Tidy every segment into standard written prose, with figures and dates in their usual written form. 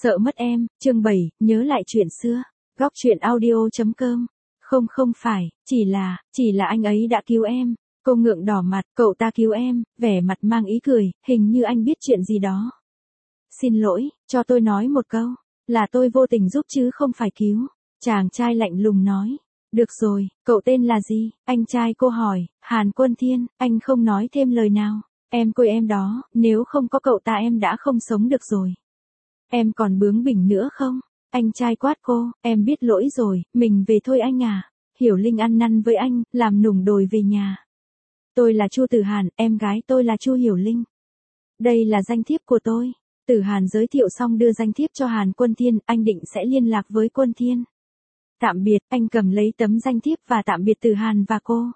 Sợ mất em, chương 7, nhớ lại chuyện xưa. Góc truyện audio.com. Không phải, chỉ là anh ấy đã cứu em. Cô ngượng đỏ mặt, cậu ta cứu em, vẻ mặt mang ý cười, hình như anh biết chuyện gì đó. Xin lỗi, cho tôi nói một câu, là tôi vô tình giúp chứ không phải cứu. Chàng trai lạnh lùng nói. Được rồi, cậu tên là gì? Anh trai cô hỏi. Hàn Quân Thiên. Anh không nói thêm lời nào. Em cô em đó, nếu không có cậu ta em đã không sống được rồi. Em còn bướng bỉnh nữa không? Anh trai quát cô. Em biết lỗi rồi, mình về thôi anh à. Hiểu Linh ăn năn với anh, làm nùng đồi về nhà. Tôi là Chu Tử Hàn, em gái tôi là Chu Hiểu Linh. Đây là danh thiếp của tôi. Tử Hàn giới thiệu xong đưa danh thiếp cho Hàn Quân Thiên, anh định sẽ liên lạc với Quân Thiên. Tạm biệt, anh cầm lấy tấm danh thiếp và tạm biệt Tử Hàn và cô.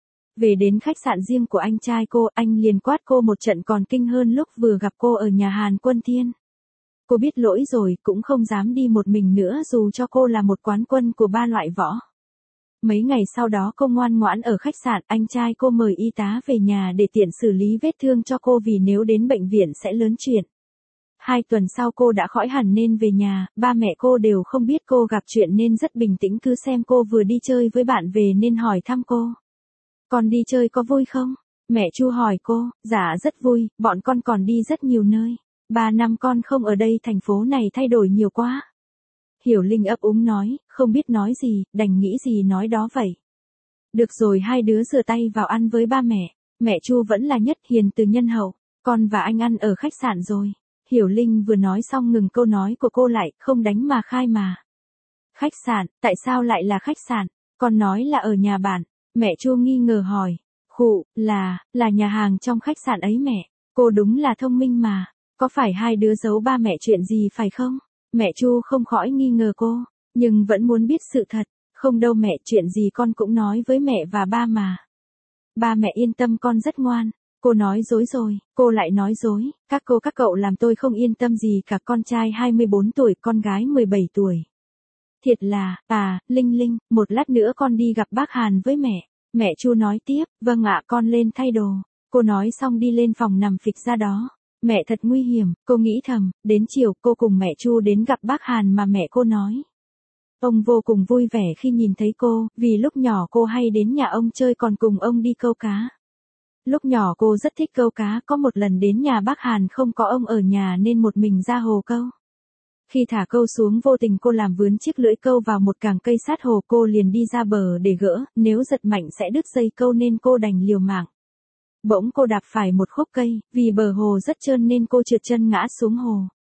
Về đến khách sạn riêng của anh trai cô, anh liền quát cô một trận còn kinh hơn lúc vừa gặp cô ở nhà Hàn Quân Thiên. Cô biết lỗi rồi, cũng không dám đi một mình nữa dù cho cô là một quán quân của 3 loại võ. Mấy ngày sau đó cô ngoan ngoãn ở khách sạn, anh trai cô mời y tá về nhà để tiện xử lý vết thương cho cô vì nếu đến bệnh viện sẽ lớn chuyện. 2 tuần sau cô đã khỏi hẳn nên về nhà, ba mẹ cô đều không biết cô gặp chuyện nên rất bình tĩnh cứ xem cô vừa đi chơi với bạn về nên hỏi thăm cô. Con đi chơi có vui không? Mẹ Chu hỏi cô. Dạ rất vui, bọn con còn đi rất nhiều nơi. 3 năm con không ở đây thành phố này thay đổi nhiều quá. Hiểu Linh ấp úng nói, không biết nói gì, đành nghĩ gì nói đó vậy. Được rồi, hai đứa rửa tay vào ăn với ba mẹ. Mẹ Chu vẫn là nhất hiền từ nhân hậu. Con và anh ăn ở khách sạn rồi. Hiểu Linh vừa nói xong ngừng câu nói của cô lại, không đánh mà khai mà. Khách sạn, tại sao lại là khách sạn? Con nói là ở nhà bạn. Mẹ Chu nghi ngờ hỏi. Khụ, là nhà hàng trong khách sạn ấy mẹ. Cô đúng là thông minh mà. Có phải hai đứa giấu ba mẹ chuyện gì phải không? Mẹ Chu không khỏi nghi ngờ cô, nhưng vẫn muốn biết sự thật. Không đâu mẹ, chuyện gì con cũng nói với mẹ và ba mà. Ba mẹ yên tâm, con rất ngoan. Cô nói dối rồi, cô lại nói dối. Các cậu làm tôi không yên tâm gì cả. Con trai 24 tuổi, con gái 17 tuổi. Thiệt là, Linh, một lát nữa con đi gặp bác Hàn với mẹ. Mẹ Chu nói tiếp, vâng ạ, con lên thay đồ. Cô nói xong đi lên phòng nằm phịch ra đó. Mẹ thật nguy hiểm, cô nghĩ thầm. Đến chiều cô cùng mẹ Chu đến gặp bác Hàn mà mẹ cô nói. Ông vô cùng vui vẻ khi nhìn thấy cô, vì lúc nhỏ cô hay đến nhà ông chơi còn cùng ông đi câu cá. Lúc nhỏ cô rất thích câu cá, có một lần đến nhà bác Hàn không có ông ở nhà nên một mình ra hồ câu. Khi thả câu xuống vô tình cô làm vướng chiếc lưỡi câu vào một càng cây sát hồ, cô liền đi ra bờ để gỡ, nếu giật mạnh sẽ đứt dây câu nên cô đành liều mạng. Bỗng cô đạp phải một khúc cây, vì bờ hồ rất trơn nên cô trượt chân ngã xuống hồ.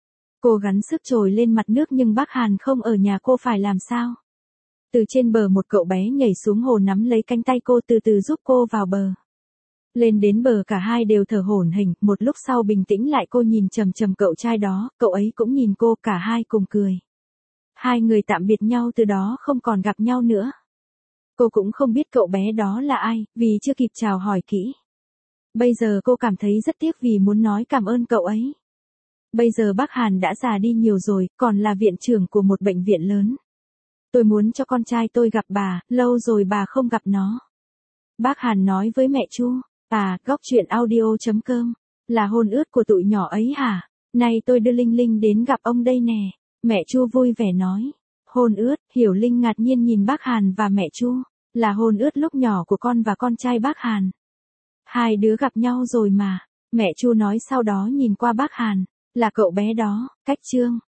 Cô gắng sức trồi lên mặt nước nhưng bác Hàn không ở nhà, cô phải làm sao? Từ trên bờ một cậu bé nhảy xuống hồ nắm lấy cánh tay cô từ từ giúp cô vào bờ. Lên đến bờ cả hai đều thở hổn hển, một lúc sau bình tĩnh lại cô nhìn chằm chằm cậu trai đó, cậu ấy cũng nhìn cô, cả hai cùng cười. Hai người tạm biệt nhau từ đó không còn gặp nhau nữa. Cô cũng không biết cậu bé đó là ai, vì chưa kịp chào hỏi kỹ. Bây giờ cô cảm thấy rất tiếc vì muốn nói cảm ơn cậu ấy. Bây giờ bác Hàn đã già đi nhiều rồi, còn là viện trưởng của một bệnh viện lớn. Tôi muốn cho con trai tôi gặp bà, lâu rồi bà không gặp nó. Bác Hàn nói với mẹ Chu. Góc truyện audio.com. Là hôn ước của tụi nhỏ ấy hả? Nay tôi đưa Linh đến gặp ông đây nè. Mẹ Chu vui vẻ nói. Hôn ước, Hiểu Linh ngạc nhiên nhìn bác Hàn và mẹ Chu. Là hôn ước lúc nhỏ của con và con trai bác Hàn. Hai đứa gặp nhau rồi mà. Mẹ Chu nói sau đó nhìn qua bác Hàn. Là cậu bé đó, cách Trương.